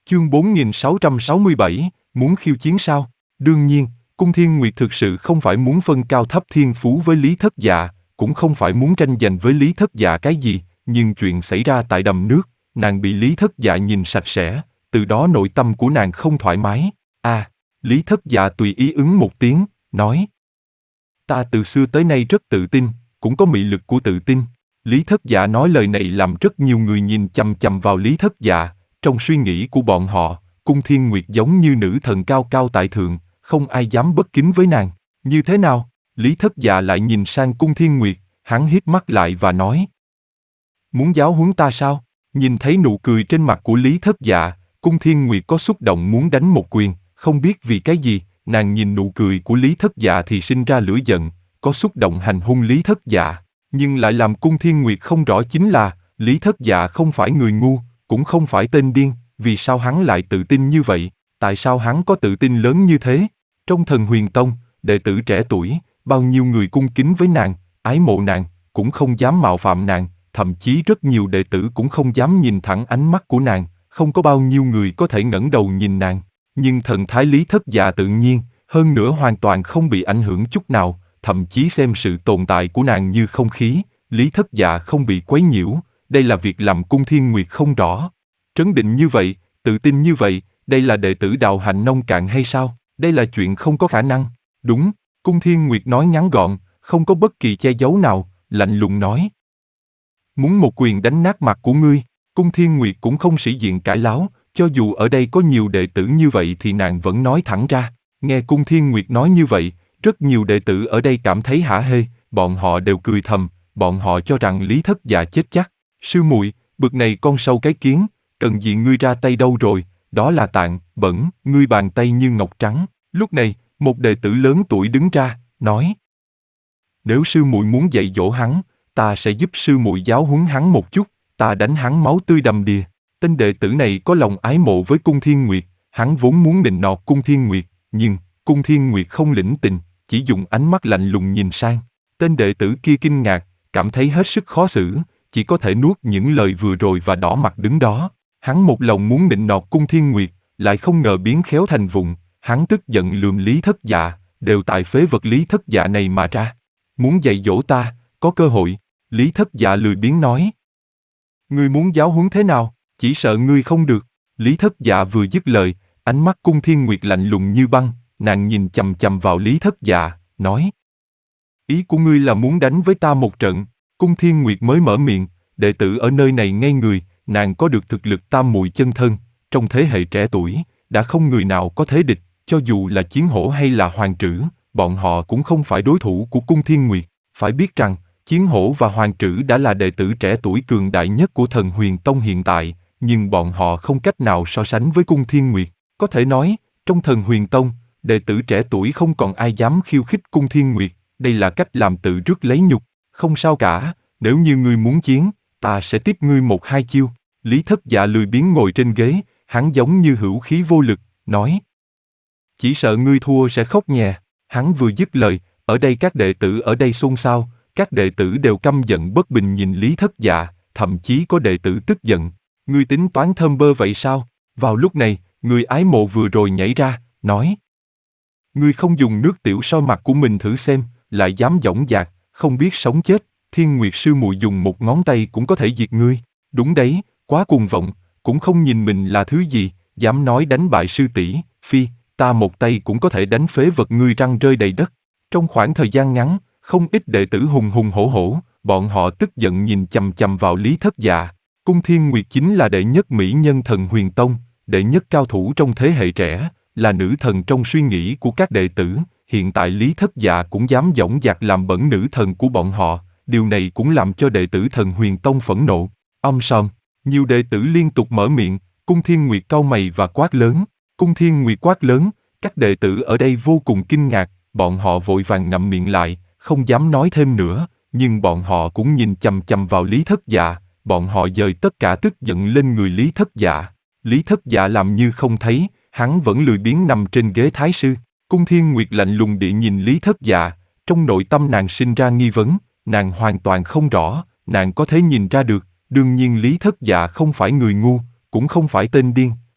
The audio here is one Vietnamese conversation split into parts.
Chương 4667, muốn khiêu chiến sao? Đương nhiên, Cung Thiên Nguyệt thực sự không phải muốn phân cao thấp thiên phú với Lý Thất Dạ, cũng không phải muốn tranh giành với Lý Thất Dạ cái gì, nhưng chuyện xảy ra tại đầm nước, nàng bị Lý Thất Dạ nhìn sạch sẽ, từ đó nội tâm của nàng không thoải mái. Lý Thất Dạ tùy ý ứng một tiếng, nói: Ta từ xưa tới nay rất tự tin, cũng có mị lực của tự tin. Lý Thất Dạ nói lời này làm rất nhiều người nhìn chằm chằm vào Lý Thất Dạ. Trong suy nghĩ của bọn họ, Cung Thiên Nguyệt giống như nữ thần cao cao tại thượng, không ai dám bất kính với nàng. Như thế nào? Lý Thất Dạ lại nhìn sang Cung Thiên Nguyệt, hắn híp mắt lại và nói: Muốn giáo huấn ta sao? Nhìn thấy nụ cười trên mặt của Lý Thất Dạ, Cung Thiên Nguyệt có xúc động muốn đánh một quyền, không biết vì cái gì, nàng nhìn nụ cười của Lý Thất Dạ thì sinh ra lửa giận, có xúc động hành hung Lý Thất Dạ. Nhưng lại làm Cung Thiên Nguyệt không rõ chính là, Lý Thất Dạ không phải người ngu, cũng không phải tên điên, vì sao hắn lại tự tin như vậy? Tại sao hắn có tự tin lớn như thế? Trong Thần Huyền Tông, đệ tử trẻ tuổi, bao nhiêu người cung kính với nàng, ái mộ nàng, cũng không dám mạo phạm nàng, thậm chí rất nhiều đệ tử cũng không dám nhìn thẳng ánh mắt của nàng, không có bao nhiêu người có thể ngẩng đầu nhìn nàng. Nhưng thần thái Lý Thất Dạ tự nhiên, hơn nữa hoàn toàn không bị ảnh hưởng chút nào, thậm chí xem sự tồn tại của nàng như không khí, Lý Thất Dạ không bị quấy nhiễu, đây là việc làm Cung Thiên Nguyệt không rõ. Trấn định như vậy, tự tin như vậy, đây là đệ tử đạo hạnh nông cạn hay sao? Đây là chuyện không có khả năng. Đúng, Cung Thiên Nguyệt nói ngắn gọn, không có bất kỳ che giấu nào, lạnh lùng nói: Muốn một quyền đánh nát mặt của ngươi. Cung Thiên Nguyệt cũng không sĩ diện cãi láo, cho dù ở đây có nhiều đệ tử như vậy thì nàng vẫn nói thẳng ra. Nghe Cung Thiên Nguyệt nói như vậy, rất nhiều đệ tử ở đây cảm thấy hả hê, bọn họ đều cười thầm, bọn họ cho rằng Lý Thất Dạ chết chắc. Sư muội, bực này con sâu cái kiến, cần gì ngươi ra tay đâu rồi, đó là tạng, bẩn, ngươi bàn tay như ngọc trắng. Lúc này, một đệ tử lớn tuổi đứng ra, nói: Nếu sư muội muốn dạy dỗ hắn, ta sẽ giúp sư muội giáo huấn hắn một chút, ta đánh hắn máu tươi đầm đìa. Tên đệ tử này có lòng ái mộ với Cung Thiên Nguyệt, hắn vốn muốn nịnh nọt Cung Thiên Nguyệt, nhưng Cung Thiên Nguyệt không lĩnh tình, chỉ dùng ánh mắt lạnh lùng nhìn sang. Tên đệ tử kia kinh ngạc, cảm thấy hết sức khó xử, chỉ có thể nuốt những lời vừa rồi và đỏ mặt đứng đó. Hắn một lòng muốn nịnh nọt Cung Thiên Nguyệt, lại không ngờ biến khéo thành vụng, hắn tức giận lườm Lý Thất Dạ, đều tại phế vật Lý Thất Dạ này mà ra. Muốn dạy dỗ ta, có cơ hội. Lý Thất Dạ lười biếng nói: Ngươi muốn giáo huấn thế nào, chỉ sợ ngươi không được. Lý Thất Dạ vừa dứt lời, ánh mắt Cung Thiên Nguyệt lạnh lùng như băng, nàng nhìn chằm chằm vào Lý Thất Dạ, nói: Ý của ngươi là muốn đánh với ta một trận. Cung Thiên Nguyệt mới mở miệng, đệ tử ở nơi này ngây người, nàng có được thực lực tam muội chân thân, trong thế hệ trẻ tuổi, đã không người nào có thế địch, cho dù là Chiến Hổ hay là Hoàng Trử, bọn họ cũng không phải đối thủ của Cung Thiên Nguyệt. Phải biết rằng, Chiến Hổ và Hoàng Trử đã là đệ tử trẻ tuổi cường đại nhất của Thần Huyền Tông hiện tại, nhưng bọn họ không cách nào so sánh với Cung Thiên Nguyệt. Có thể nói, trong Thần Huyền Tông, đệ tử trẻ tuổi không còn ai dám khiêu khích Cung Thiên Nguyệt, đây là cách làm tự rước lấy nhục. Không sao cả, nếu như ngươi muốn chiến, ta sẽ tiếp ngươi một hai chiêu. Lý Thất Dạ lười biếng ngồi trên ghế, hắn giống như hữu khí vô lực, nói: Chỉ sợ ngươi thua sẽ khóc nhè. Hắn vừa dứt lời, ở đây các đệ tử ở đây xôn xao, các đệ tử đều căm giận bất bình nhìn Lý Thất Dạ, thậm chí có đệ tử tức giận. Ngươi tính toán thơm bơ vậy sao? Vào lúc này, người ái mộ vừa rồi nhảy ra, nói: Ngươi không dùng nước tiểu soi mặt của mình thử xem, lại dám dõng dạc, không biết sống chết, Thiên Nguyệt sư muội dùng một ngón tay cũng có thể diệt ngươi. Đúng đấy, quá cuồng vọng, cũng không nhìn mình là thứ gì, dám nói đánh bại sư tỷ, phi, ta một tay cũng có thể đánh phế vật ngươi răng rơi đầy đất. Trong khoảng thời gian ngắn, không ít đệ tử hùng hùng hổ hổ, bọn họ tức giận nhìn chằm chằm vào Lý Thất Dạ. Cung Thiên Nguyệt chính là đệ nhất mỹ nhân Thần Huyền Tông, đệ nhất cao thủ trong thế hệ trẻ, là nữ thần trong suy nghĩ của các đệ tử. Hiện tại Lý Thất Dạ cũng dám dõng dạc làm bẩn nữ thần của bọn họ, điều này cũng làm cho đệ tử Thần Huyền Tông phẫn nộ. Sòm, nhiều đệ tử liên tục mở miệng, Cung Thiên Nguyệt cau mày và quát lớn. Cung Thiên Nguyệt quát lớn, các đệ tử ở đây vô cùng kinh ngạc, bọn họ vội vàng ngậm miệng lại, không dám nói thêm nữa, nhưng bọn họ cũng nhìn chằm chằm vào Lý Thất Dạ, bọn họ dời tất cả tức giận lên người Lý Thất Dạ. Lý Thất Dạ làm như không thấy, hắn vẫn lười biếng nằm trên ghế thái sư. Cung Thiên Nguyệt lạnh lùng địa nhìn Lý Thất Dạ, trong nội tâm nàng sinh ra nghi vấn, nàng hoàn toàn không rõ, nàng có thể nhìn ra được, đương nhiên Lý Thất Dạ không phải người ngu, cũng không phải tên điên,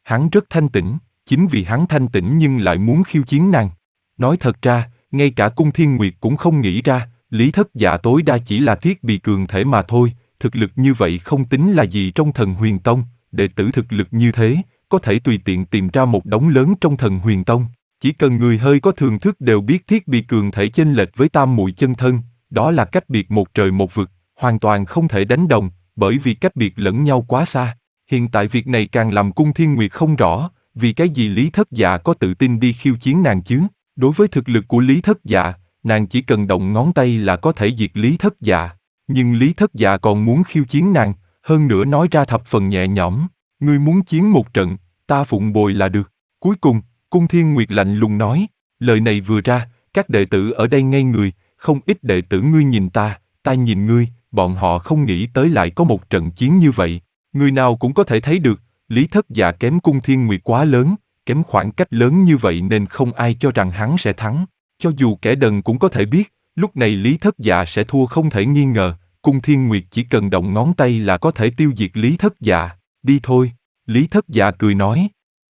hắn rất thanh tĩnh, chính vì hắn thanh tĩnh nhưng lại muốn khiêu chiến nàng. Nói thật ra, ngay cả Cung Thiên Nguyệt cũng không nghĩ ra, Lý Thất Dạ tối đa chỉ là thiết bị cường thể mà thôi, thực lực như vậy không tính là gì trong Thần Huyền Tông, đệ tử thực lực như thế, có thể tùy tiện tìm ra một đống lớn trong Thần Huyền Tông. Chỉ cần người hơi có thường thức đều biết thiết bị cường thể chênh lệch với tam muội chân thân, đó là cách biệt một trời một vực, hoàn toàn không thể đánh đồng, bởi vì cách biệt lẫn nhau quá xa. Hiện tại việc này càng làm Cung Thiên Nguyệt không rõ, vì cái gì Lý Thất Dạ có tự tin đi khiêu chiến nàng chứ? Đối với thực lực của Lý Thất Dạ, nàng chỉ cần động ngón tay là có thể diệt Lý Thất Dạ. Nhưng Lý Thất Dạ còn muốn khiêu chiến nàng, hơn nữa nói ra thập phần nhẹ nhõm. Ngươi muốn chiến một trận, ta phụng bồi là được. Cuối cùng, Cung Thiên Nguyệt lạnh lùng nói, lời này vừa ra, các đệ tử ở đây ngây người, không ít đệ tử ngươi nhìn ta nhìn ngươi, bọn họ không nghĩ tới lại có một trận chiến như vậy. Người nào cũng có thể thấy được, Lý Thất Dạ kém Cung Thiên Nguyệt quá lớn, kém khoảng cách lớn như vậy nên không ai cho rằng hắn sẽ thắng. Cho dù kẻ đần cũng có thể biết, lúc này Lý Thất Dạ sẽ thua không thể nghi ngờ, Cung Thiên Nguyệt chỉ cần động ngón tay là có thể tiêu diệt Lý Thất Dạ. Đi thôi, Lý Thất Dạ cười nói.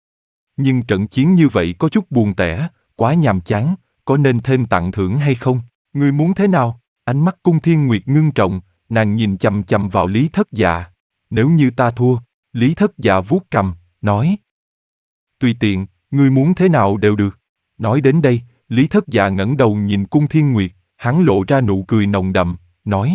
Nhưng trận chiến như vậy có chút buồn tẻ, quá nhàm chán, có nên thêm tặng thưởng hay không? Ngươi muốn thế nào? Ánh mắt Cung Thiên Nguyệt ngưng trọng, nàng nhìn chằm chằm vào Lý Thất Dạ. Nếu như ta thua, Lý Thất Dạ vuốt cằm, nói. Tùy tiện, ngươi muốn thế nào đều được. Nói đến đây, Lý Thất Dạ ngẩng đầu nhìn Cung Thiên Nguyệt, hắn lộ ra nụ cười nồng đậm, nói.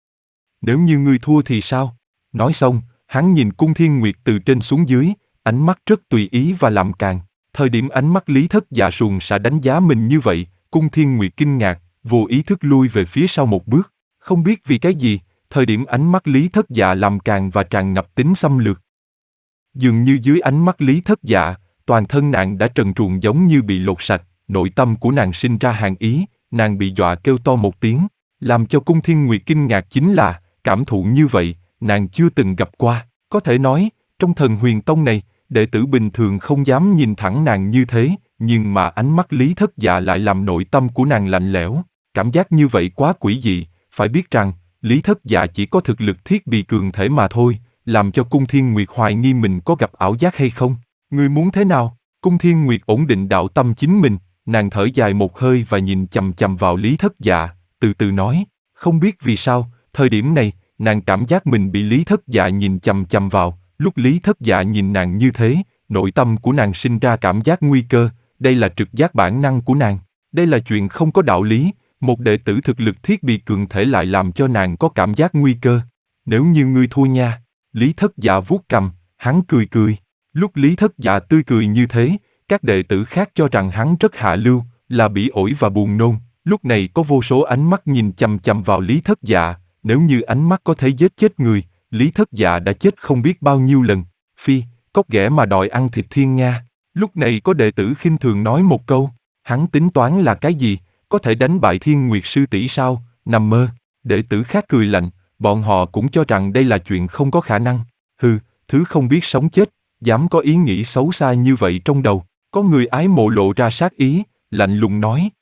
Nếu như ngươi thua thì sao? Nói xong, hắn nhìn Cung Thiên Nguyệt từ trên xuống dưới, ánh mắt rất tùy ý và làm càn. Thời điểm ánh mắt Lý Thất Dạ suồng sẽ đánh giá mình như vậy, Cung Thiên Nguyệt kinh ngạc, vô ý thức lui về phía sau một bước. Không biết vì cái gì, thời điểm ánh mắt Lý Thất Dạ làm càn và tràn ngập tính xâm lược. Dường như dưới ánh mắt Lý Thất Dạ, toàn thân nàng đã trần truồng giống như bị lột sạch, nội tâm của nàng sinh ra hàn ý, nàng bị dọa kêu to một tiếng. Làm cho Cung Thiên Nguyệt kinh ngạc chính là, cảm thụ như vậy, nàng chưa từng gặp qua. Có thể nói, trong Thần Huyền Tông này, đệ tử bình thường không dám nhìn thẳng nàng như thế, nhưng mà ánh mắt Lý Thất Dạ lại làm nội tâm của nàng lạnh lẽo. Cảm giác như vậy quá quỷ dị, phải biết rằng, Lý Thất Dạ chỉ có thực lực thiết bị cường thể mà thôi, làm cho Cung Thiên Nguyệt hoài nghi mình có gặp ảo giác hay không. Ngươi muốn thế nào? Cung Thiên Nguyệt ổn định đạo tâm chính mình, nàng thở dài một hơi và nhìn chằm chằm vào Lý Thất Dạ, từ từ nói, không biết vì sao, thời điểm này, nàng cảm giác mình bị Lý Thất Dạ nhìn chằm chằm vào, lúc Lý Thất Dạ nhìn nàng như thế, nội tâm của nàng sinh ra cảm giác nguy cơ, đây là trực giác bản năng của nàng, đây là chuyện không có đạo lý, một đệ tử thực lực thiết bị cường thể lại làm cho nàng có cảm giác nguy cơ. Nếu như ngươi thua nha, Lý Thất Dạ vuốt cằm, hắn cười cười, lúc Lý Thất Dạ tươi cười như thế, các đệ tử khác cho rằng hắn rất hạ lưu, là bỉ ổi và buồn nôn. Lúc này có vô số ánh mắt nhìn chằm chằm vào Lý Thất Dạ, nếu như ánh mắt có thể giết chết người, Lý Thất Dạ đã chết không biết bao nhiêu lần. Phi, cóc ghẻ mà đòi ăn thịt thiên nga. Lúc này có đệ tử khinh thường nói một câu, hắn tính toán là cái gì, có thể đánh bại Thiên Nguyệt sư tỷ sao, nằm mơ. Đệ tử khác cười lạnh, bọn họ cũng cho rằng đây là chuyện không có khả năng. Hừ, thứ không biết sống chết, dám có ý nghĩ xấu xa như vậy trong đầu. Có người ái mộ lộ ra sát ý, lạnh lùng nói.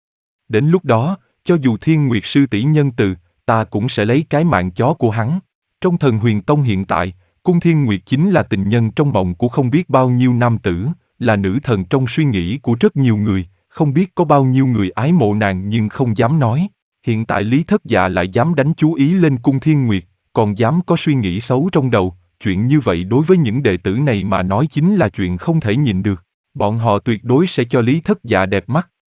Đến lúc đó, cho dù Thiên Nguyệt sư tỷ nhân từ, ta cũng sẽ lấy cái mạng chó của hắn. Trong Thần Huyền Tông hiện tại, Cung Thiên Nguyệt chính là tình nhân trong mộng của không biết bao nhiêu nam tử, là nữ thần trong suy nghĩ của rất nhiều người, không biết có bao nhiêu người ái mộ nàng nhưng không dám nói. Hiện tại Lý Thất Dạ lại dám đánh chú ý lên Cung Thiên Nguyệt, còn dám có suy nghĩ xấu trong đầu, chuyện như vậy đối với những đệ tử này mà nói chính là chuyện không thể nhìn được. Bọn họ tuyệt đối sẽ cho Lý Thất Dạ đẹp mắt.